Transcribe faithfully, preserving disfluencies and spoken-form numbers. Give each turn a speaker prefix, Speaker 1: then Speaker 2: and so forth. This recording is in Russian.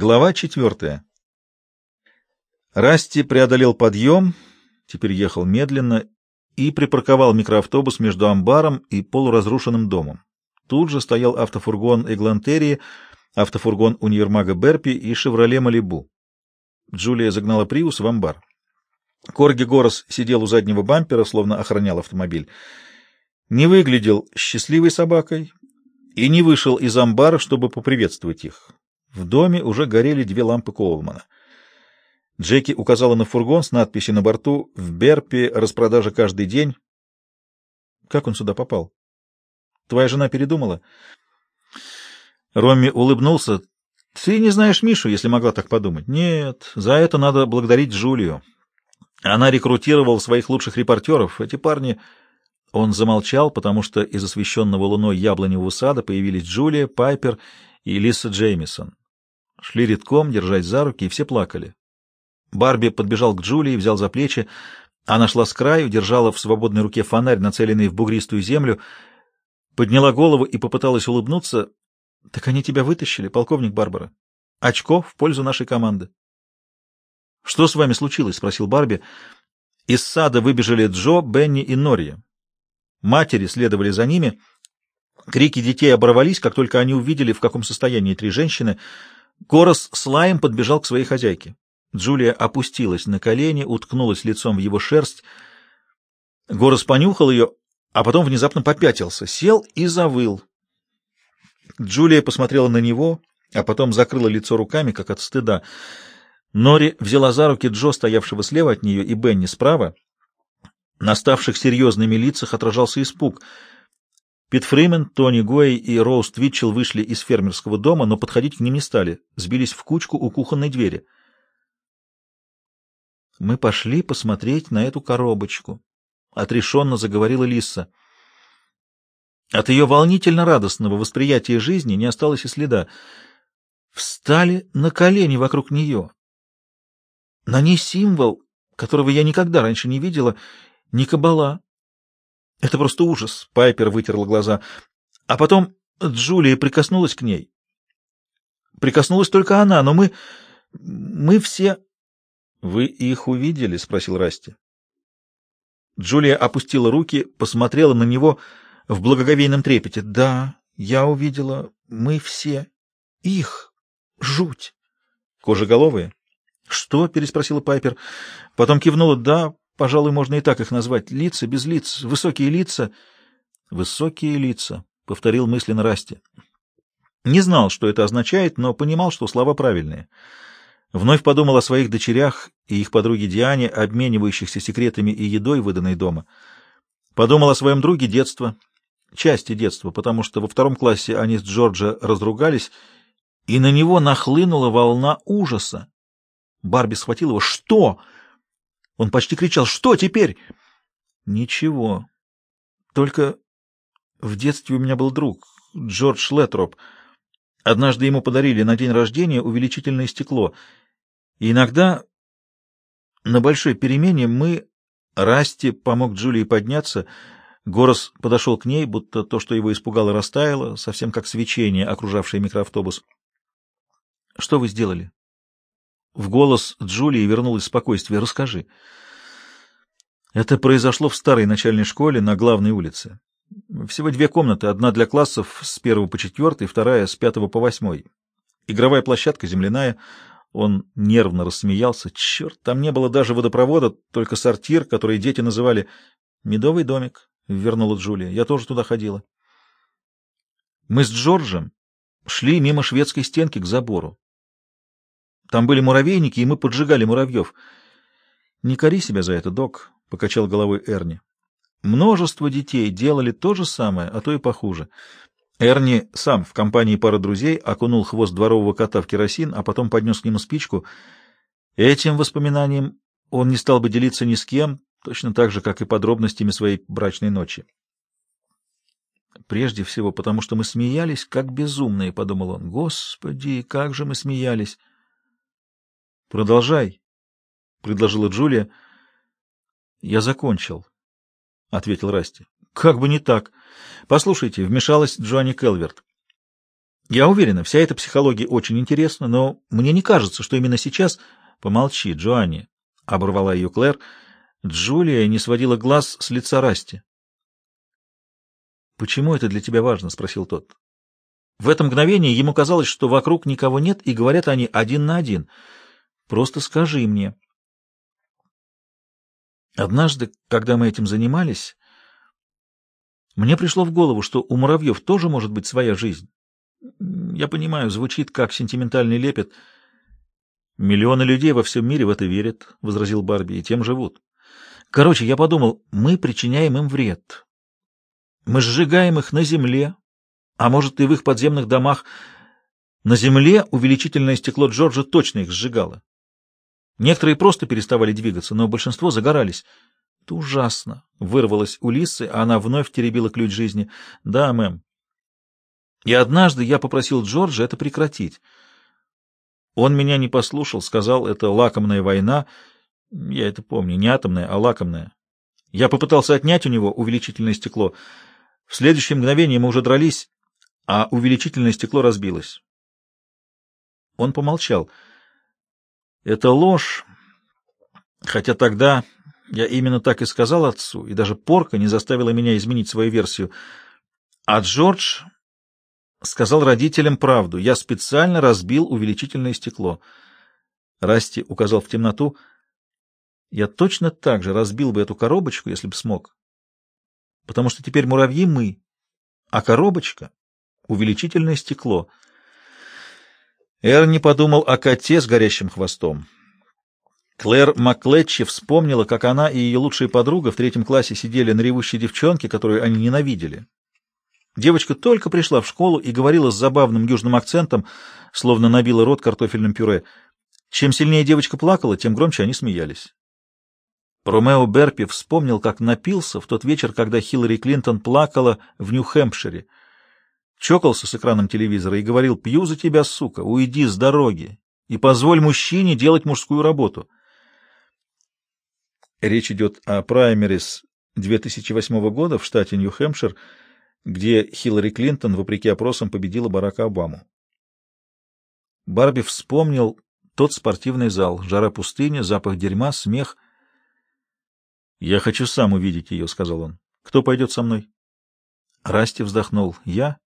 Speaker 1: Глава четвертая. Расти преодолел подъем, теперь ехал медленно, и припарковал микроавтобус между амбаром и полуразрушенным домом. Тут же стоял автофургон Эглантерии, автофургон универмага Берпи и «Шевроле Малибу». Джулия загнала Приус в амбар. Корги Горос сидел у заднего бампера, словно охранял автомобиль. Не выглядел счастливой собакой и не вышел из амбара, чтобы поприветствовать их. В доме уже горели две лампы Коулмана. Джеки указала на фургон с надписью на борту «В Берпи распродажа каждый день». Как он сюда попал? Твоя жена передумала? Ромми улыбнулся. Ты не знаешь Мишу, если могла так подумать. Нет, за это надо благодарить Джулию. Она рекрутировала своих лучших репортеров. Эти парни... Он замолчал, потому что из освещенного луной яблоневого сада появились Джулия, Пайпер и Лиса Джеймисон. Шли редком, держась за руки, и все плакали. Барби подбежал к Джулии, взял за плечи. Она шла с краю, держала в свободной руке фонарь, нацеленный в бугристую землю, подняла голову и попыталась улыбнуться. — Так они тебя вытащили, полковник Барбара. Очко в пользу нашей команды. — Что с вами случилось? — спросил Барби. Из сада выбежали Джо, Бенни и Норри. Матери следовали за ними. Крики детей оборвались, как только они увидели, в каком состоянии три женщины. Горос с лаем подбежал к своей хозяйке. Джулия опустилась на колени, уткнулась лицом в его шерсть. Горос понюхал ее, а потом внезапно попятился, сел и завыл. Джулия посмотрела на него, а потом закрыла лицо руками, как от стыда. Нори взяла за руки Джо, стоявшего слева от нее, и Бенни справа. На ставших серьезными лицах отражался испуг. Пит Фримен, Тони Гуэй и Роуз Твитчелл вышли из фермерского дома, но подходить к ним не стали, сбились в кучку у кухонной двери. «Мы пошли посмотреть на эту коробочку», — отрешенно заговорила Лисса. От ее волнительно-радостного восприятия жизни не осталось и следа. Встали на колени вокруг нее. На ней символ, которого я никогда раньше не видела, ни кабала. Это просто ужас. Пайпер вытерла глаза. А потом Джулия прикоснулась к ней. Прикоснулась только она, но мы... мы все... — Вы их увидели? — спросил Расти. Джулия опустила руки, посмотрела на него в благоговейном трепете. — Да, я увидела. Мы все. Их. Жуть. — Кожеголовые? — Что? — переспросила Пайпер. Потом кивнула. — Да, пожалуй, можно и так их назвать. Лица без лиц. Высокие лица. — Высокие лица, — повторил мысленно Расти. Не знал, что это означает, но понимал, что слова правильные. Вновь подумал о своих дочерях и их подруге Диане, обменивающихся секретами и едой, выданной дома. Подумал о своем друге детства, части детства, потому что во втором классе они с Джорджа разругались, и на него нахлынула волна ужаса. Барби схватил его. «Что?» Он почти кричал. «Что теперь?» «Ничего. Только в детстве у меня был друг, Джордж Леттроп. Однажды ему подарили на день рождения увеличительное стекло. И иногда на большой перемене мы... Расти помог Джулии подняться. Горос подошел к ней, будто то, что его испугало, растаяло, совсем как свечение, окружавшее микроавтобус. — Что вы сделали? В голос Джулии вернулось спокойствие. — Расскажи. Это произошло в старой начальной школе на главной улице. Всего две комнаты, одна для классов с первого по четвертый, вторая с пятого по восьмой. Игровая площадка земляная. Он нервно рассмеялся. Черт, там не было даже водопровода, только сортир, который дети называли «Медовый домик», — вернула Джулия. Я тоже туда ходила. Мы с Джорджем шли мимо шведской стенки к забору. Там были муравейники, и мы поджигали муравьев. — Не кори себя за это, док, — покачал головой Эрни. Множество детей делали то же самое, а то и похуже. Эрни сам в компании пары друзей окунул хвост дворового кота в керосин, а потом поднес к нему спичку. Этим воспоминанием он не стал бы делиться ни с кем, точно так же, как и подробностями своей брачной ночи. «Прежде всего, потому что мы смеялись, как безумные», — подумал он. «Господи, как же мы смеялись!» «Продолжай», — предложила Джулия. «Я закончил», — ответил Расти. — Как бы не так. Послушайте, — вмешалась Джоанни Келверт. Я уверена, вся эта психология очень интересна, но мне не кажется, что именно сейчас... Помолчи, Джоанни, — оборвала ее Клэр. Джулия не сводила глаз с лица Расти. — Почему это для тебя важно? — спросил тот. В это мгновение ему казалось, что вокруг никого нет, и говорят они один на один. Просто скажи мне. Однажды, когда мы этим занимались, мне пришло в голову, что у муравьев тоже может быть своя жизнь. Я понимаю, звучит как сентиментальный лепет. Миллионы людей во всем мире в это верят, — возразил Барби, — и тем живут. Короче, я подумал, мы причиняем им вред. Мы сжигаем их на земле, а может и в их подземных домах. На земле увеличительное стекло Джорджа точно их сжигало. Некоторые просто переставали двигаться, но большинство загорались. Это ужасно, — вырвалось у Лисы, а она вновь теребила ключ жизни. Да, мэм. И однажды я попросил Джорджа это прекратить. Он меня не послушал, сказал, это лакомная война. Я это помню, не атомная, а лакомная. Я попытался отнять у него увеличительное стекло. В следующее мгновение мы уже дрались, а увеличительное стекло разбилось. Он помолчал. Это ложь, хотя тогда я именно так и сказал отцу, и даже порка не заставила меня изменить свою версию. А Джордж сказал родителям правду. Я специально разбил увеличительное стекло. Расти указал в темноту. Я точно так же разбил бы эту коробочку, если бы смог. Потому что теперь муравьи мы, а коробочка — увеличительное стекло. Эрни подумал о коте с горящим хвостом. Клэр Маклетчи вспомнила, как она и ее лучшая подруга в третьем классе сидели на ревущей девчонке, которую они ненавидели. Девочка только пришла в школу и говорила с забавным южным акцентом, словно набила рот картофельным пюре. Чем сильнее девочка плакала, тем громче они смеялись. Ромео Берпи вспомнил, как напился в тот вечер, когда Хиллари Клинтон плакала в Нью-Хэмпшире. Чокался с экраном телевизора и говорил: «Пью за тебя, сука, уйди с дороги и позволь мужчине делать мужскую работу». Речь идет о праймерис две тысячи восьмого года в штате Нью-Хэмпшир, где Хиллари Клинтон, вопреки опросам, победила Барака Обаму. Барби вспомнил тот спортивный зал, жара пустыни, запах дерьма, смех. «Я хочу сам увидеть ее», — сказал он. «Кто пойдет со мной?» Расти вздохнул. «Я?